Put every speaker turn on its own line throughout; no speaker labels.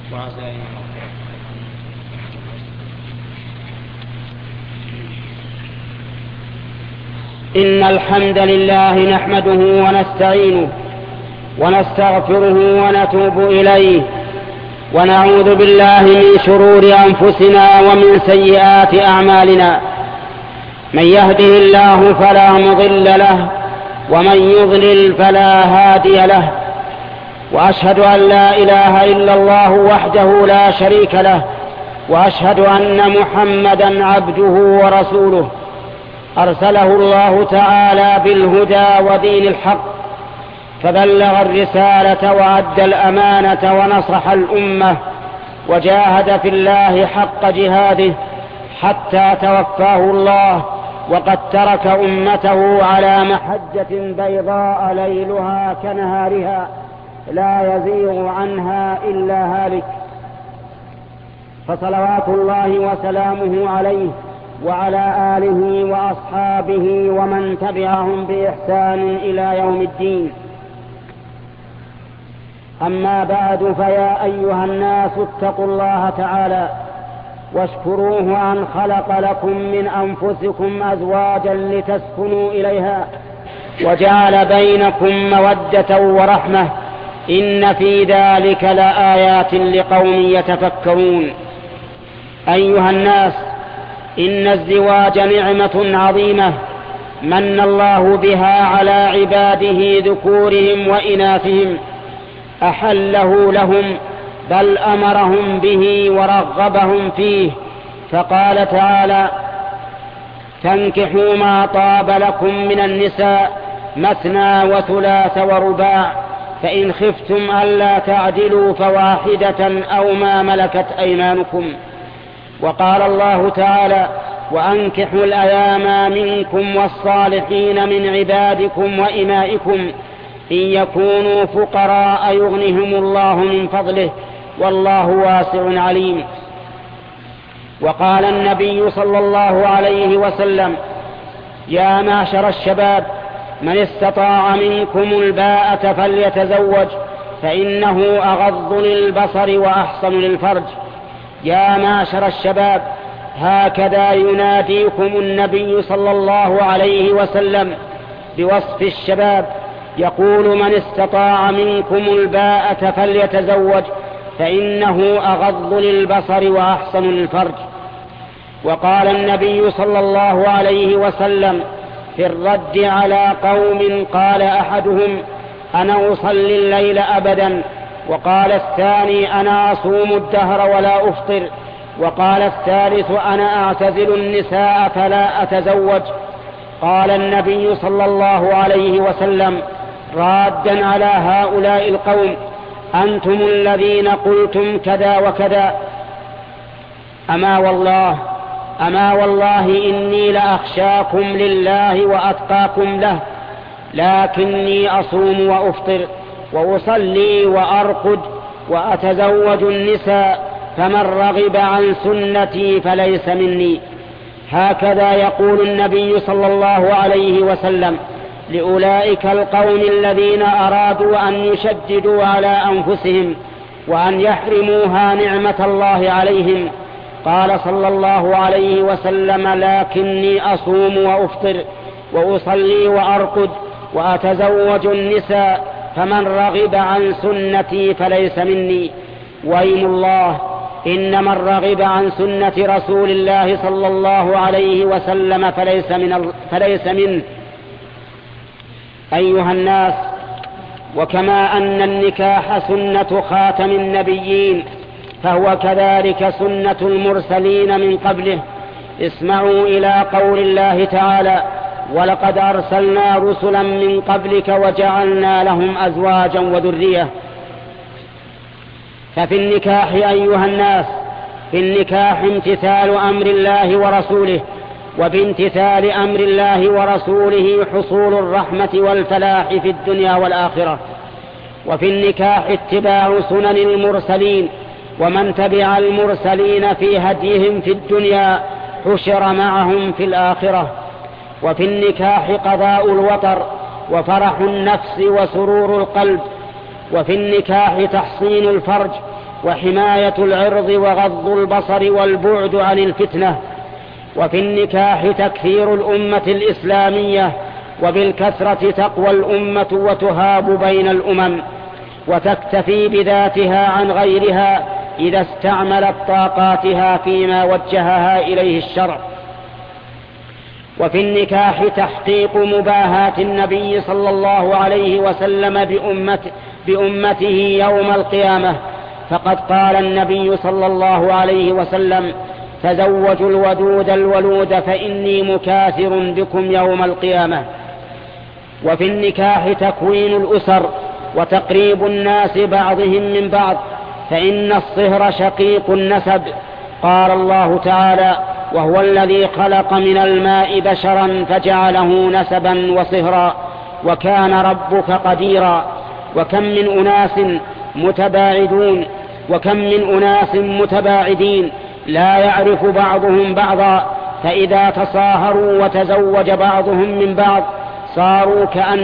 إن الحمد لله نحمده ونستعينه ونستغفره ونتوب إليه ونعوذ بالله من شرور أنفسنا ومن سيئات أعمالنا. من يهده الله فلا مضل له ومن يضلل فلا هادي له، وأشهد أن لا إله إلا الله وحده لا شريك له، وأشهد أن محمدا عبده ورسوله أرسله الله تعالى بالهدى ودين الحق، فبلغ الرسالة وأدى الأمانة ونصح الأمة وجاهد في الله حق جهاده حتى توفاه الله، وقد ترك أمته على محجة بيضاء ليلها كنهارها لا يزيغ عنها إلا هالك. فصلوات الله وسلامه عليه وعلى آله وأصحابه ومن تبعهم بإحسان إلى يوم الدين. أما بعد، فيا أيها الناس اتقوا الله تعالى واشكروه أن خلق لكم من أنفسكم أزواجا لتسكنوا إليها وجعل بينكم مودة ورحمة، إن في ذلك لآيات لقوم يتفكرون. أيها الناس، إن الزواج نعمة عظيمة من الله بها على عباده ذكورهم وإناثهم، أحله لهم بل أمرهم به ورغبهم فيه، فقال تعالى: فانكحوا ما طاب لكم من النساء مثنى وثلاث ورباع، فإن خفتم ألا تعدلوا فواحدة أو ما ملكت أيمانكم. وقال الله تعالى: وأنكحوا الأيام منكم والصالحين من عبادكم وإمائكم إن يكونوا فقراء يغنهم الله من فضله والله واسع عليم. وقال النبي صلى الله عليه وسلم: يا معشر الشباب، من استطاع منكم الباءة فليتزوج فإنه أغض للبصر وأحصن للفرج. يا معشر الشباب، هكذا يناديكم النبي صلى الله عليه وسلم بوصف الشباب، يقول: من استطاع منكم الباءة فليتزوج فإنه أغض للبصر وأحصن للفرج. وقال النبي صلى الله عليه وسلم في الرد على قوم قال أحدهم: أنا أصلي الليل أبدا، وقال الثاني: أنا أصوم الدهر ولا أفطر، وقال الثالث: أنا أعتزل النساء فلا أتزوج. قال النبي صلى الله عليه وسلم رادا على هؤلاء القوم: أنتم الذين قلتم كذا وكذا. أما والله إني لأخشاكم لله وأتقاكم له، لكني أصوم وأفطر وأصلي وأرقد وأتزوج النساء، فمن رغب عن سنتي فليس مني. هكذا يقول النبي صلى الله عليه وسلم لأولئك القوم الذين أرادوا أن يشددوا على أنفسهم وأن يحرموها نعمة الله عليهم. قال صلى الله عليه وسلم: لكني أصوم وأفطر وأصلي وأرقد وأتزوج النساء، فمن رغب عن سنتي فليس مني. وأيم الله، إن من رغب عن سنة رسول الله صلى الله عليه وسلم فليس منه. أيها الناس، وكما أن النكاح سنة خاتم النبيين فهو كذلك سنة المرسلين من قبله. اسمعوا إلى قول الله تعالى: ولقد أرسلنا رسلا من قبلك وجعلنا لهم أزواجا وذرية. ففي النكاح أيها الناس، في النكاح امتثال أمر الله ورسوله، وبامتثال أمر الله ورسوله حصول الرحمة والفلاح في الدنيا والآخرة. وفي النكاح اتباع سنن المرسلين، ومن تبع المرسلين في هديهم في الدنيا حشر معهم في الآخرة. وفي النكاح قضاء الوطر وفرح النفس وسرور القلب. وفي النكاح تحصين الفرج وحماية العرض وغض البصر والبعد عن الفتنة. وفي النكاح تكثير الأمة الإسلامية، وبالكثرة تقوى الأمة وتهاب بين الأمم، وتكتفي بذاتها عن غيرها إذا استعملت طاقاتها فيما وجهها إليه الشرع. وفي النكاح تحقيق مباهاة النبي صلى الله عليه وسلم بأمته يوم القيامة، فقد قال النبي صلى الله عليه وسلم: تزوجوا الودود الولود فإني مكاثر بكم يوم القيامة. وفي النكاح تكوين الأسر وتقريب الناس بعضهم من بعض، فإن الصهر شقيق النسب. قال الله تعالى: وهو الذي خلق من الماء بشرا فجعله نسبا وصهرا وكان ربك قديرا. وكم من أناس متباعدين لا يعرف بعضهم بعضا، فإذا تصاهروا وتزوج بعضهم من بعض صاروا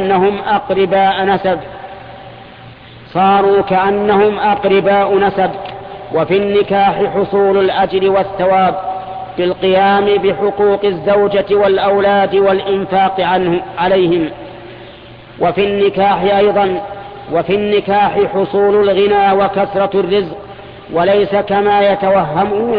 كأنهم أقرباء نسب. وفي النكاح حصول الأجر والثواب بالقيام بحقوق الزوجة والأولاد والإنفاق عليهم. وفي النكاح حصول الغنى وكثرة الرزق، وليس كما يتوهمه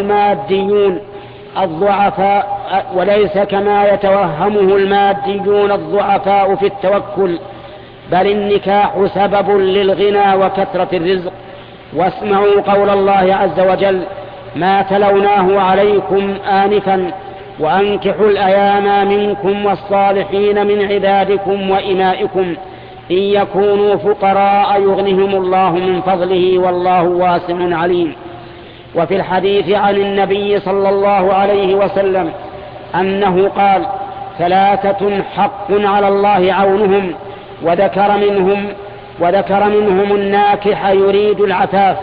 الماديون الضعفاء في التوكل، بل النكاح سبب للغنى وكثرة الرزق. واسمعوا قول الله عز وجل: ما تلوناه عليكم آنفا وأنكحوا الأيام منكم والصالحين من عبادكم وإمائكم إن يكونوا فقراء يغنهم الله من فضله والله واسع عليم. وفي الحديث عن النبي صلى الله عليه وسلم أنه قال: 3 حق على الله عونهم، وذكر منهم الناكح يريد العفاف.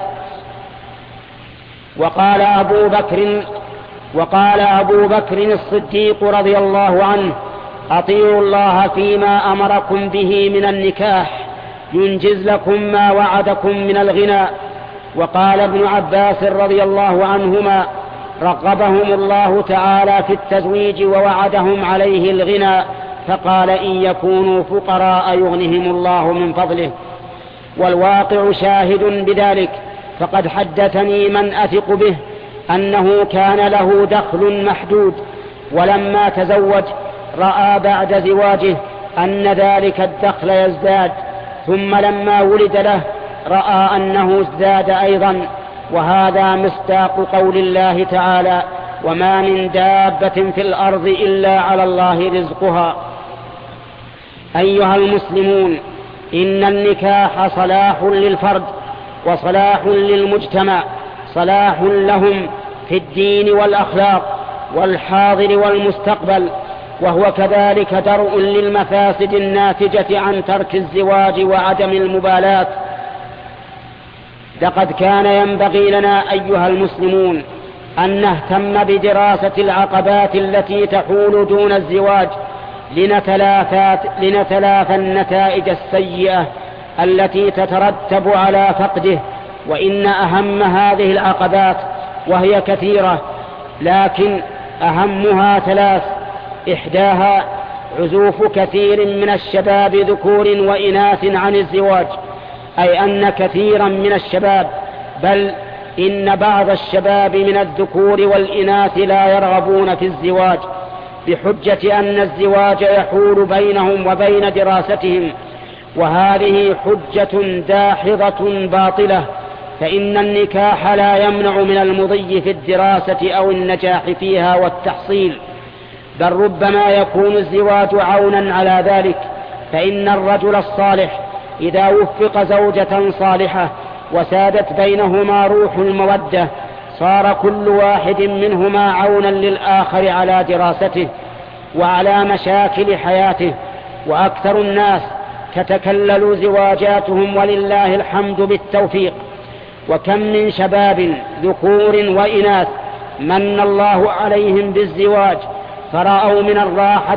وقال أبو بكر الصديق رضي الله عنه: أطيعوا الله فيما أمركم به من النكاح ينجز لكم ما وعدكم من الغنى. وقال ابن عباس رضي الله عنهما: رغبهم الله تعالى في التزويج ووعدهم عليه الغنى، فقال: إن يكونوا فقراء يغنهم الله من فضله. والواقع شاهد بذلك، فقد حدثني من أثق به أنه كان له دخل محدود، ولما تزوج رأى بعد زواجه أن ذلك الدخل يزداد، ثم لما ولد له رأى أنه ازداد أيضا. وهذا مصداق قول الله تعالى: وما من دابة في الأرض إلا على الله رزقها. أيها المسلمون، إن النكاح صلاح للفرد وصلاح للمجتمع، صلاح لهم في الدين والأخلاق والحاضر والمستقبل، وهو كذلك درء للمفاسد الناتجة عن ترك الزواج وعدم المبالاة. لقد كان ينبغي لنا أيها المسلمون أن نهتم بدراسة العقبات التي تحول دون الزواج لنتلافى النتائج السيئة التي تترتب على فقده. وإن أهم هذه العقبات، وهي كثيرة لكن أهمها 3: إحداها عزوف كثير من الشباب ذكور وإناث عن الزواج، أي أن كثيرا من الشباب، بل إن بعض الشباب من الذكور والإناث لا يرغبون في الزواج بحجة أن الزواج يحول بينهم وبين دراستهم، وهذه حجة داحضة باطلة، فإن النكاح لا يمنع من المضي في الدراسة أو النجاح فيها والتحصيل، بل ربما يكون الزواج عونا على ذلك. فإن الرجل الصالح إذا وفق زوجة صالحة وسادت بينهما روح المودة صار كل واحد منهما عونا للآخر على دراسته وعلى مشاكل حياته. وأكثر الناس تتكلل زواجاتهم ولله الحمد بالتوفيق. وكم من شباب ذكور وإناث من الله عليهم بالزواج فرأوا من الراحة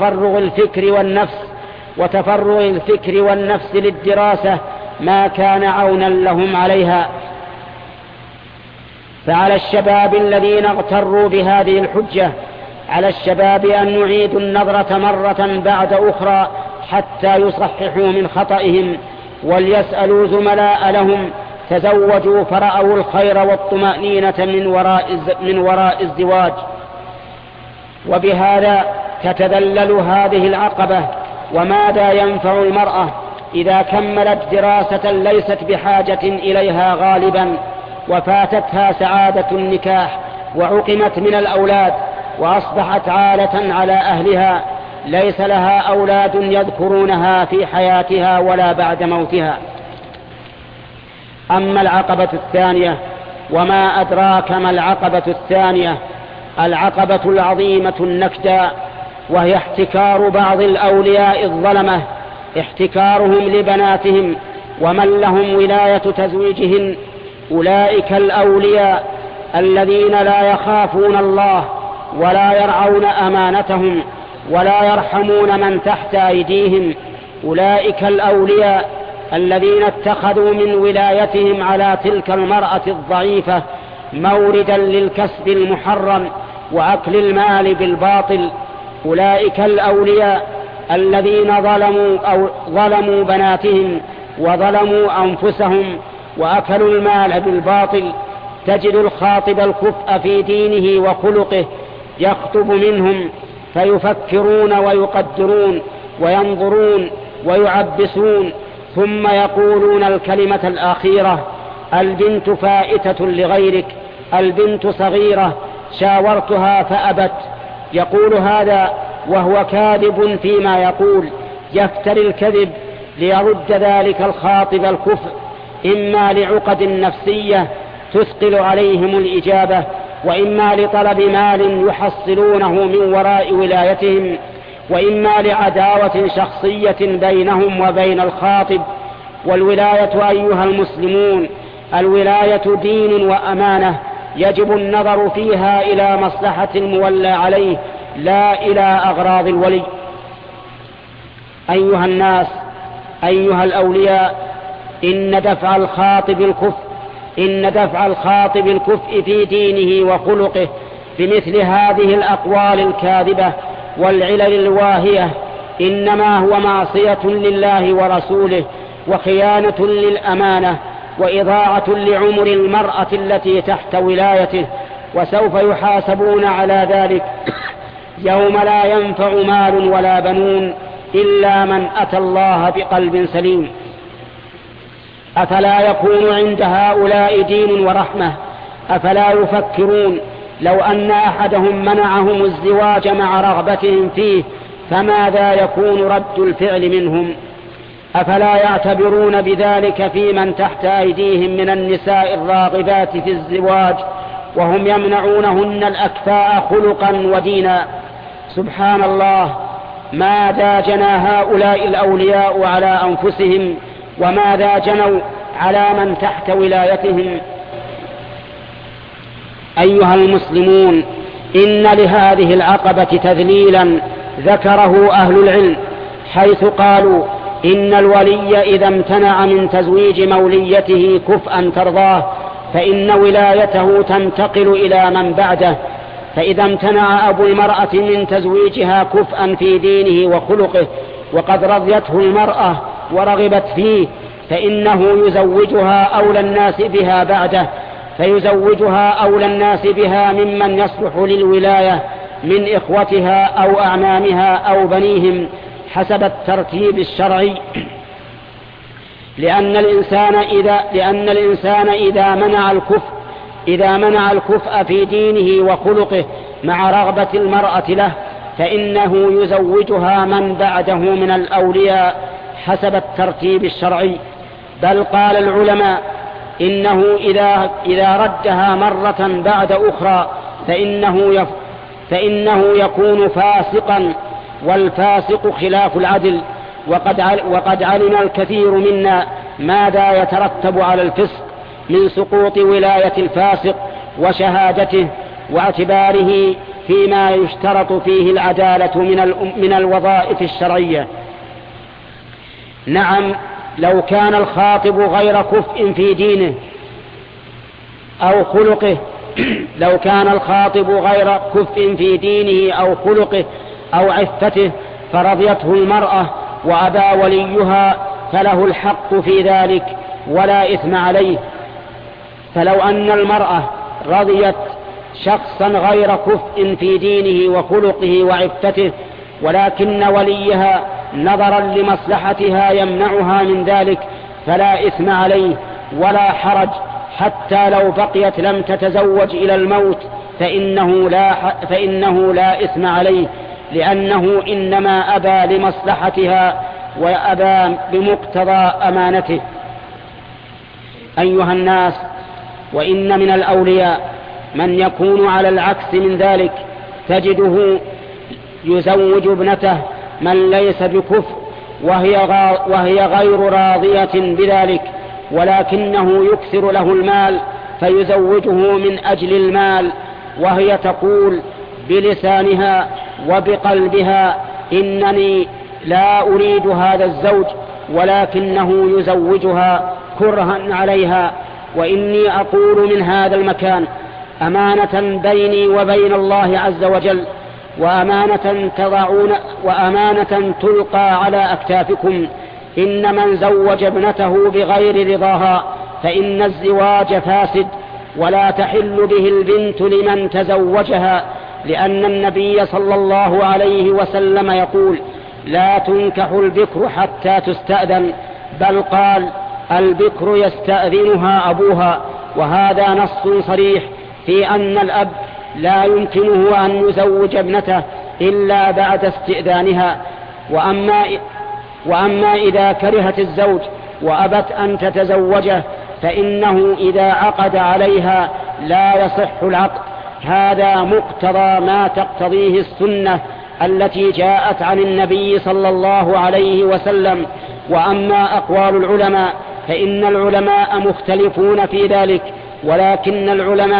وتفرغ الفكر والنفس للدراسة ما كان عونا لهم عليها. فعلى الشباب الذين اغتروا بهذه الحجة، على الشباب أن يعيدوا النظرة مرة بعد أخرى حتى يصححوا من خطئهم، وليسألوا زملاء لهم تزوجوا فرأوا الخير والطمأنينة من وراء الزواج. وبهذا تتذلل هذه العقبة. وماذا ينفع المرأة إذا كملت دراسة ليست بحاجة إليها غالبا، وفاتتها سعادة النكاح، وعقمت من الأولاد، وأصبحت عالة على أهلها، ليس لها أولاد يذكرونها في حياتها ولا بعد موتها. أما العقبة الثانية، وما أدراك ما العقبة الثانية، العقبة العظيمة النكدى، وهي احتكار بعض الأولياء الظلمة، احتكارهم لبناتهم ومن لهم ولاية تزويجهن. أولئك الأولياء الذين لا يخافون الله ولا يرعون أمانتهم ولا يرحمون من تحت أيديهم. أولئك الأولياء الذين اتخذوا من ولايتهم على تلك المرأة الضعيفة موردا للكسب المحرم وأكل المال بالباطل. أولئك الأولياء الذين ظلموا بناتهم وظلموا أنفسهم وأكلوا المال بالباطل. تجد الخاطب الكفء في دينه وخلقه يخطب منهم فيفكرون ويقدرون وينظرون ويعبسون، ثم يقولون الكلمة الأخيرة: البنت فائتة لغيرك، البنت صغيرة، شاورتها فأبت. يقول هذا وهو كاذب فيما يقول، يفتري الكذب ليرد ذلك الخاطب الكفء، إما لعقد نفسية تثقل عليهم الإجابة، وإما لطلب مال يحصلونه من وراء ولايتهم، وإما لعداوة شخصية بينهم وبين الخاطب. والولاية أيها المسلمون، الولاية دين وأمانة، يجب النظر فيها إلى مصلحة المولى عليه لا إلى أغراض الولي. أيها الناس، أيها الأولياء، إن دفع الخاطب الكفء في دينه وخلقه بمثل هذه الأقوال الكاذبة والعلل الواهية إنما هو معصية لله ورسوله، وخيانة للأمانة، وإضاعة لعمر المرأة التي تحت ولايته، وسوف يحاسبون على ذلك يوم لا ينفع مال ولا بنون إلا من أتى الله بقلب سليم. أفلا يكون عند هؤلاء دين ورحمة؟ أفلا يفكرون لو أن أحدهم منعهم الزواج مع رغبتهم فيه فماذا يكون رد الفعل منهم؟ أفلا يعتبرون بذلك في من تحت أيديهم من النساء الراغبات في الزواج وهم يمنعونهن الأكفاء خلقا ودينا؟ سبحان الله، ماذا جنى هؤلاء الأولياء على أنفسهم وماذا جنوا على من تحت ولايتهم؟ أيها المسلمون، إن لهذه العقبة تذليلا ذكره أهل العلم، حيث قالوا إن الولي إذا امتنع من تزويج موليته كفءا ترضاه فإن ولايته تنتقل إلى من بعده. فإذا امتنع أبو المرأة من تزويجها كفءا في دينه وخلقه وقد رضيته المرأة ورغبت فيه فإنه يزوجها أولى الناس بها بعده، فيزوجها أولى الناس بها ممن يصلح للولاية من إخوتها أو أعمامها أو بنيهم حسب الترتيب الشرعي. لأن الإنسان إذا منع الكفء في دينه وخلقه مع رغبة المرأة له فإنه يزوجها من بعده من الأولياء حسب الترتيب الشرعي. بل قال العلماء إنه إذا ردها مرة بعد أخرى فإنه يكون فاسقا، والفاسق خلاف العدل. وقد علم الكثير منا ماذا يترتب على الفسق من سقوط ولاية الفاسق وشهادته واعتباره فيما يشترط فيه العدالة من الوظائف الشرعية. نعم، لو كان الخاطب غير كفء في دينه أو خلقه لو كان الخاطب غير كف في دينه أو خلقه أو عفته فرضيته المرأة وأبى وليها فله الحق في ذلك ولا إثم عليه. فلو أن المرأة رضيت شخصا غير كفء في دينه وخلقه وعفته ولكن وليها نظرا لمصلحتها يمنعها من ذلك فلا إثم عليه ولا حرج، حتى لو بقيت لم تتزوج إلى الموت فإنه لا إثم عليه، لأنه إنما أبى لمصلحتها وأبى بمقتضى أمانته. أيها الناس، وإن من الأولياء من يكون على العكس من ذلك، تجده يزوج ابنته من ليس بكفء وهي غير راضية بذلك، ولكنه يكثر له المال فيزوجه من أجل المال، وهي تقول بلسانها وبقلبها إنني لا أريد هذا الزوج، ولكنه يزوجها كرها عليها. وإني أقول من هذا المكان أمانة بيني وبين الله عز وجل، وأمانة تلقى على أكتافكم، إن من زوج ابنته بغير رضاها فإن الزواج فاسد، ولا تحل به البنت لمن تزوجها، لأن النبي صلى الله عليه وسلم يقول: لا تنكح البكر حتى تستأذن، بل قال: البكر يستأذنها أبوها. وهذا نص صريح في أن الأب لا يمكنه أن يزوج ابنته إلا بعد استئذانها. وأما إذا كرهت الزوج وأبت أن تتزوجه فإنه إذا عقد عليها لا يصح العقد. هذا مقتضى ما تقتضيه السنة التي جاءت عن النبي صلى الله عليه وسلم. وأما أقوال العلماء فإن العلماء مختلفون في ذلك، ولكن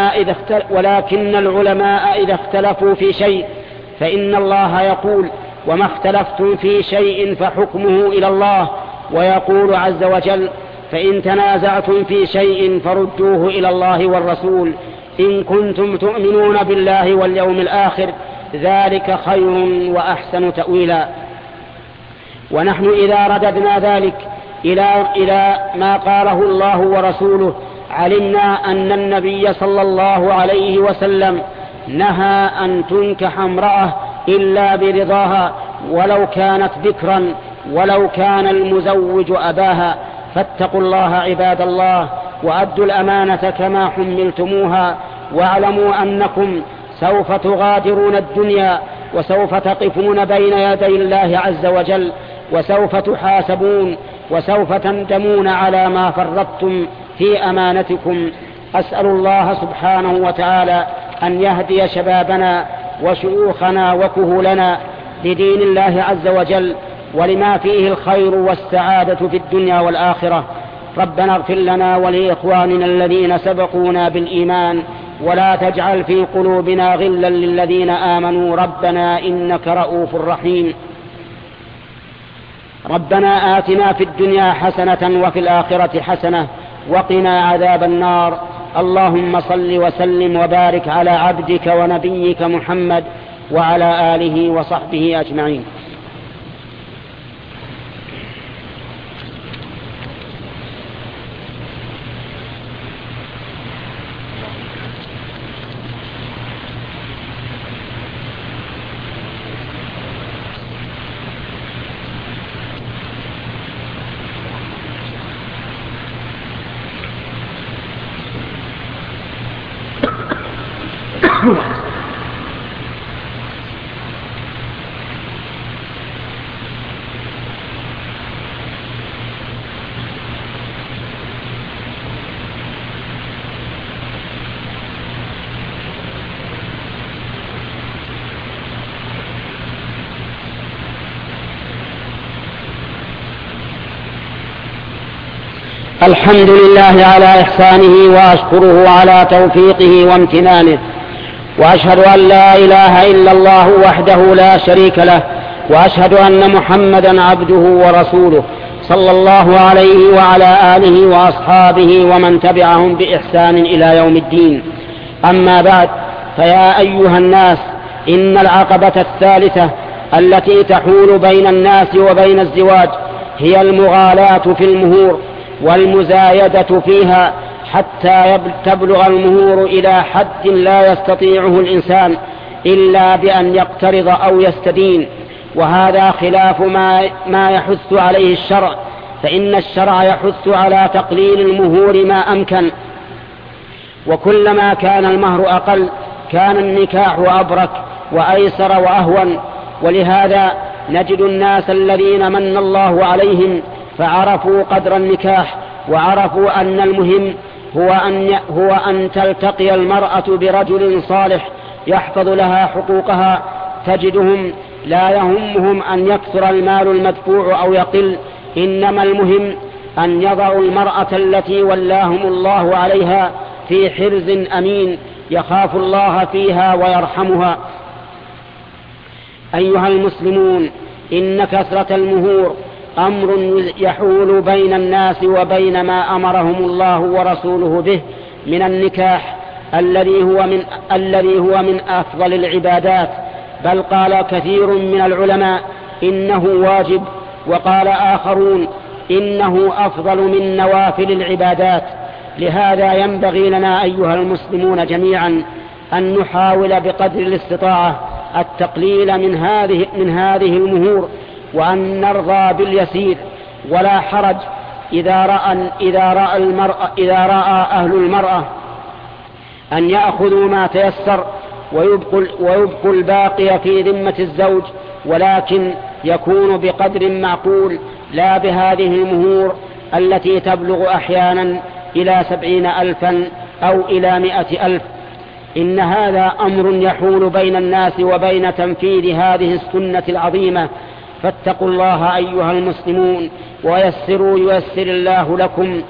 العلماء إذا اختلفوا في شيء فإن الله يقول: وما اختلفتم في شيء فحكمه إلى الله. ويقول عز وجل: فإن تنازعتم في شيء فردوه إلى الله والرسول إن كنتم تؤمنون بالله واليوم الآخر، ذلك خير وأحسن تأويلا. ونحن إذا رددنا ذلك إلى ما قاله الله ورسوله علمنا أن النبي صلى الله عليه وسلم نهى أن تنكح امرأة إلا برضاها ولو كانت ذكرا ولو كان المزوج أباها. فاتقوا الله عباد الله، وأدوا الأمانة كما حملتموها، واعلموا أنكم سوف تغادرون الدنيا وسوف تقفون بين يدي الله عز وجل، وسوف تحاسبون، وسوف تندمون على ما فرطتم في أمانتكم. أسأل الله سبحانه وتعالى أن يهدي شبابنا وشيوخنا وكهولنا لدين الله عز وجل ولما فيه الخير والسعادة في الدنيا والآخرة. ربنا اغفر لنا ولإخواننا الذين سبقونا بالإيمان، ولا تجعل في قلوبنا غلا للذين آمنوا ربنا إنك رؤوف رحيم. ربنا آتنا في الدنيا حسنة وفي الآخرة حسنة وقنا عذاب النار. اللهم صل وسلم وبارك على عبدك ونبيك محمد وعلى آله وصحبه أجمعين. الحمد لله على إحسانه، وأشكره على توفيقه وامتنانه، وأشهد أن لا إله إلا الله وحده لا شريك له، وأشهد أن محمدا عبده ورسوله صلى الله عليه وعلى آله وأصحابه ومن تبعهم بإحسان إلى يوم الدين. أما بعد، فيا أيها الناس، إن العقبة الثالثة التي تحول بين الناس وبين الزواج هي المغالاة في المهور والمزايدة فيها، حتى تبلغ المهور إلى حد لا يستطيعه الإنسان إلا بأن يقترض أو يستدين، وهذا خلاف ما يحث عليه الشرع، فإن الشرع يحث على تقليل المهور ما أمكن، وكلما كان المهر أقل كان النكاح أبرك وأيسر وأهون. ولهذا نجد الناس الذين من الله عليهم فعرفوا قدر النكاح، وعرفوا أن المهم هو أن تلتقي المرأة برجل صالح يحفظ لها حقوقها. تجدهم لا يهمهم أن يكثر المال المدفوع أو يقل، إنما المهم أن يضعوا المرأة التي ولاهم الله عليها في حرز أمين يخاف الله فيها ويرحمها. أيها المسلمون، إن كثرة المهور أمر يحول بين الناس وبين ما أمرهم الله ورسوله به من النكاح الذي هو من أفضل العبادات، بل قال كثير من العلماء إنه واجب، وقال آخرون إنه أفضل من نوافل العبادات. لهذا ينبغي لنا أيها المسلمون جميعا أن نحاول بقدر الاستطاعة التقليل من هذه المهور، وأن نرضى باليسير، ولا حرج إذا رأى أهل المرأة أن يأخذوا ما تيسر ويبقوا الباقي في ذمة الزوج، ولكن يكون بقدر معقول، لا بهذه المهور التي تبلغ أحيانا إلى 70,000 أو إلى 100,000. إن هذا أمر يحول بين الناس وبين تنفيذ هذه السنة العظيمة، فاتقوا الله أيها المسلمون ويسروا ييسر الله لكم،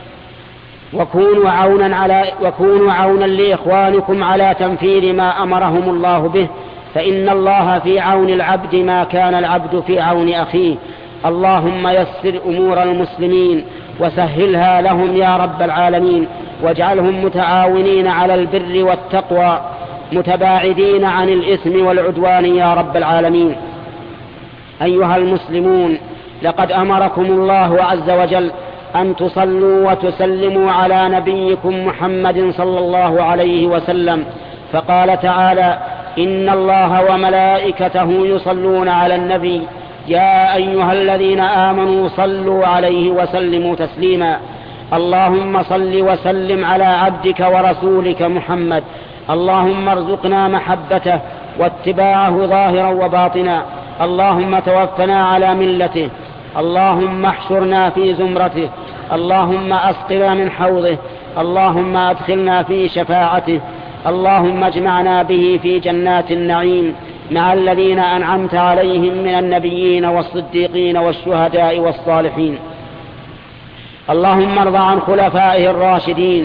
وكونوا عونا لإخوانكم على تنفيذ ما أمرهم الله به، فإن الله في عون العبد ما كان العبد في عون أخيه. اللهم يسر أمور المسلمين وسهلها لهم يا رب العالمين، واجعلهم متعاونين على البر والتقوى متباعدين عن الإثم والعدوان يا رب العالمين. أيها المسلمون، لقد أمركم الله عز وجل أن تصلوا وتسلموا على نبيكم محمد صلى الله عليه وسلم، فقال تعالى: إن الله وملائكته يصلون على النبي يا أيها الذين آمنوا صلوا عليه وسلموا تسليما. اللهم صل وسلم على عبدك ورسولك محمد، اللهم ارزقنا محبته واتباعه ظاهرا وباطنا، اللهم توفنا على ملته، اللهم احشرنا في زمرته، اللهم أسقنا من حوضه، اللهم أدخلنا في شفاعته، اللهم اجمعنا به في جنات النعيم مع الذين أنعمت عليهم من النبيين والصديقين والشهداء والصالحين. اللهم ارض عن خلفائه الراشدين،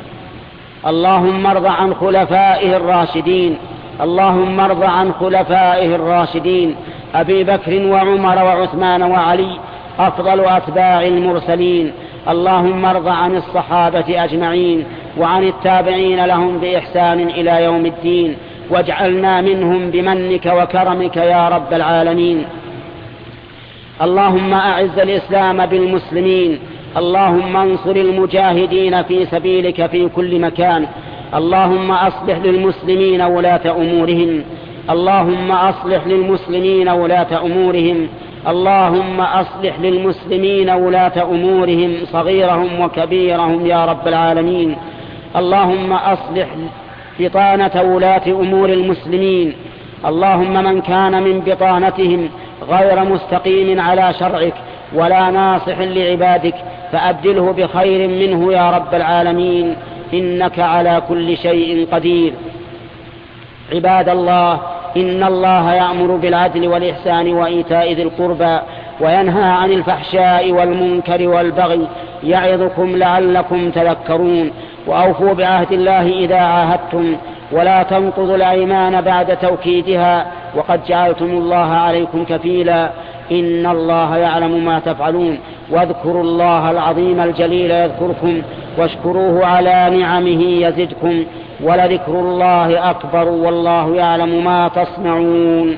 اللهم ارض عن خلفائه الراشدين، اللهم ارض عن خلفائه الراشدين أبي بكر وعمر وعثمان وعلي أفضل أتباع المرسلين. اللهم ارض عن الصحابة أجمعين وعن التابعين لهم بإحسان إلى يوم الدين، واجعلنا منهم بمنك وكرمك يا رب العالمين. اللهم أعز الإسلام بالمسلمين، اللهم انصر المجاهدين في سبيلك في كل مكان، اللهم أصلح للمسلمين ولاة أمورهم، اللهم أصلح للمسلمين ولاة أمورهم، اللهم أصلح للمسلمين ولاة أمورهم صغيرهم وكبيرهم يا رب العالمين. اللهم أصلح بطانة ولاة أمور المسلمين، اللهم من كان من بطانتهم غير مستقيم على شرعك ولا ناصح لعبادك فأبدله بخير منه يا رب العالمين، إنك على كل شيء قدير. عباد الله، إن الله يأمر بالعدل والإحسان وإيتاء ذي القربى وينهى عن الفحشاء والمنكر والبغي يعظكم لعلكم تذكرون. وأوفوا بعهد الله إذا عاهدتم، ولا تنقضوا الأيمان بعد توكيدها، وقد جعلتم الله عليكم كفيلا، إن الله يعلم ما تفعلون. واذكروا الله العظيم الجليل يذكركم واشكروه على نعمه يزدكم ولذكر الله أكبر والله يعلم ما تصنعون.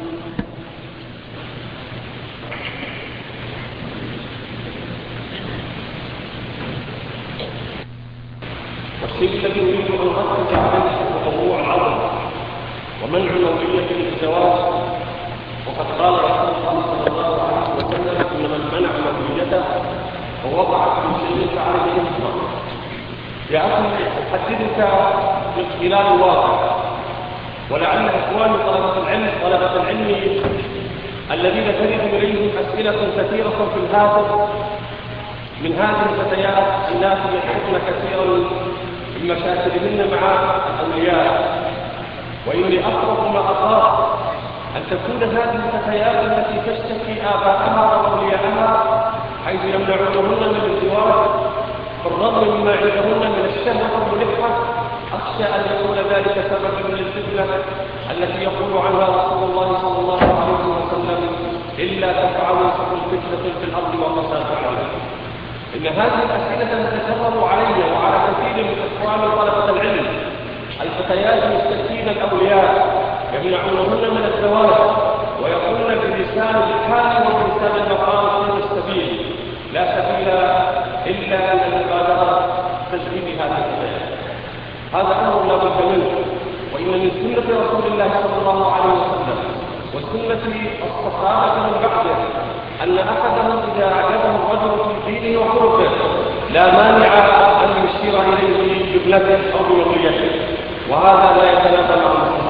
والشيء الذي يريد أن أخرج عنه التطوع العظم ومنع نوعية الزواج، وقد قال رسول الله صلى الله عليه وسلم إن من منع نوعيته ووضع في شيء فعليه إثما. يا أخي أحدثك من خلال الواقع، ولعل إخواني طلبة العلم الذين ترد إليهم أسئلة كثيرة في الهاتف من هذه الفتيات التي يحكمن كثيرا من مشاكلهن مع الأولياء، وإني أخاف ما أخاف أن تكون هذه الفتيات التي تشتكي آباءها وأولياءها حيث يمنعونهن من الزواج بالرغم مما عندهن من الشهوة الملحة. أخشى أن يكون ذلك سببا للفتنة التي يقول عنها رسول الله صلى الله عليه وسلم إلا تفعلوا تكن فتنة في الأرض وفساد عليها. إن هذه الأسئلة تتكرر علي وعلى كثير من إخوان طلبة العلم. الفتيات يستكين الأولياء يمنعونهن من الزواج ويقولن بلسان الحال وبلسان المقام غير السبيل، لا سبيل إلا إلى المبادرة تجريد هذه الفتيات. هذا أمر لا بد منه، وإن من سنة رسول الله صلى الله عليه وسلم وسنة الصحابة من بعده أن أحدهم إذا أعجبه الرجل في دينه وخلقه لا مانع أن يشير إليه بابنته أو بوليته، وهذا لا يتنافى مع